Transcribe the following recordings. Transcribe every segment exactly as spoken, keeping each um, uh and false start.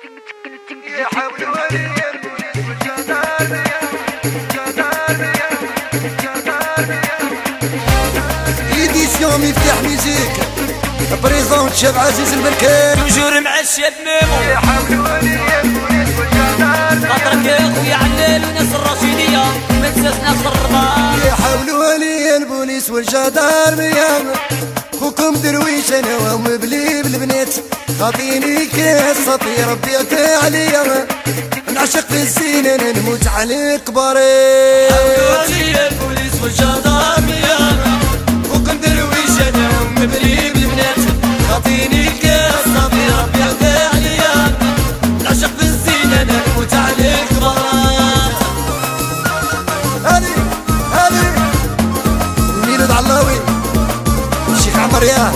ايديسيون مفتاح ميزيك بريزونت شاب عزيز الملكان وجور مع الشاب ميمو يا حول ولي البوليس والجدار خاطرك يا خويا علال وناس الرشيدية ما تنساش ناس الرباط. يا حول ولي البوليس والجدار ميام خوكم درويش انا وهم بليب البنات خاطيني كاسطي ربيتها عليا نعشق في الزين انا نموت عليك بريء. حول ولي البوليس والجدار ميام خوكم درويش انا وهم بليب البنات خاطيني كاسطي ربيتها عليا نعشق في الزين انا نموت عليك بريء. هذي هذي ميلاد علاوي الشيخ عمر ياه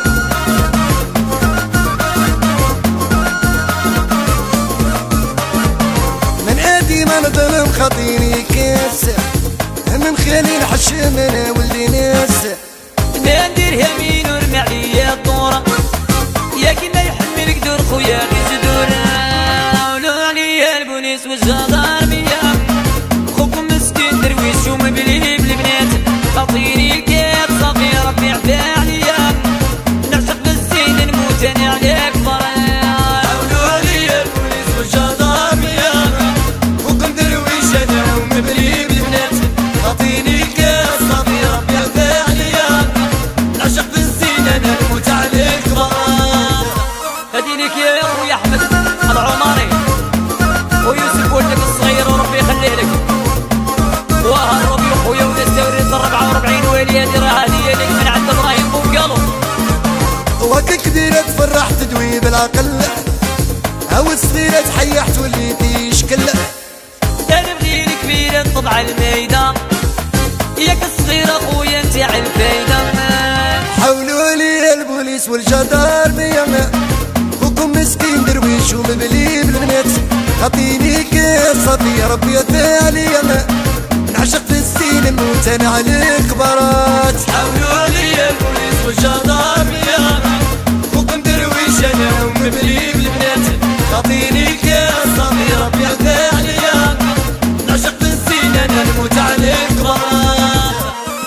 من ادي ما نظلم خاطيني كاسه من خليل حشم انا ولدي ناسه ما ندير يمين ورمي عليا الدوره يا كنا يحملك دور خويا غير زدوره ولو عليا البوليس والجدار ميام خوكم مسكين درويش ومبلي بالبنات خاطيني كيف صافي ربي عفا عليا نعشق بالزين نموت انا عليك برا. حولوا عليا البوليس والجدار ميام خوكم درويش انا ومبلي بالبنات خاطيني كيف صافي ربي عفا عليا نعشق بالزين انا نموت عليك برا. هادي ليك يا خويا احمد العماري ويوسف ولدك الصغير وربي يخليه لك وهرب يا خويا وناس توريث الربعة وربعين ويلي هادي راه هدية لك من عند ابراهيم بوقالو. وهاك كبيرة تفرح تدوي بالعقل هاو الصغيرة تحيح تولي تيشكل انا بغيلك كبيرة طبع الميدان ياك الصغيرة خويا نتاع الفايدة. حولوا لي البوليس والجدار ميام خوكم مسكين درويش ومبلي بالبنات خاطيني كاسطي ربيتها عليا نعشق في الزين نموت انا عليك برات. حولوا لي البوليس والجدار ميام خوكم درويش انا ومبلي بالبنات خاطيني كاسطي ربي عفا عليا نعشق في الزين انا نموت عليك برات.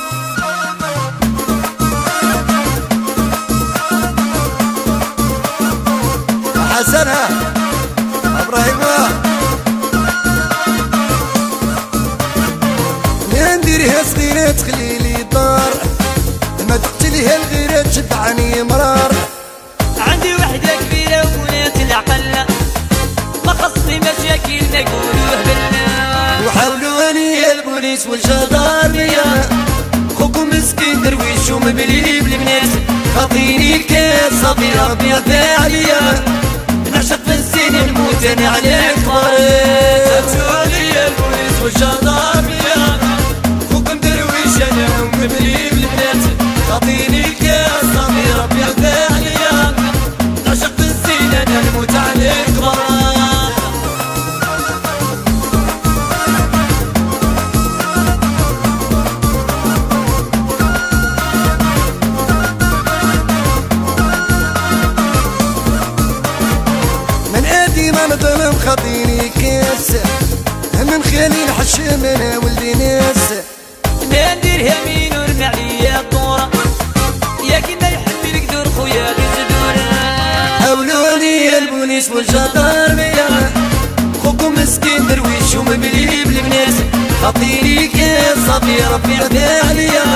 حسنها ابراهيم نديرها صغيرة تخليلي الدار ما تقتليها الغيرة تشبعني مرار. عندي وحدة كبيرة وبنات العقل ما خصني مشاكل ما يقولوه بالله. وحاولوا لي البوليس والجدار ميام خوكم مسكين درويش ومبلي بالبنات خاطيني كاسطي ربي عفا عليا نعشق في الزين نموت انا عليك بريء. حولوا لي البوليس والجدار ميام خوكم درويش انا ومبلي بالبنات خاطيني كاسطي ربي عفا عليا نعشق في الزين انا نموت عليك برا. من ادي ما نظلم خاطيني كاسه من خليل حشم انا ولدي ناسه ما ندير يمين ورمي عليا الدوره يا كنا يحملك دور خويا غير زدوره. حولوا لي البوليس والجدار ميام خوكم مسكين درويش ومبلي بالبنات خاطيني كاسطي ربي عفا عليا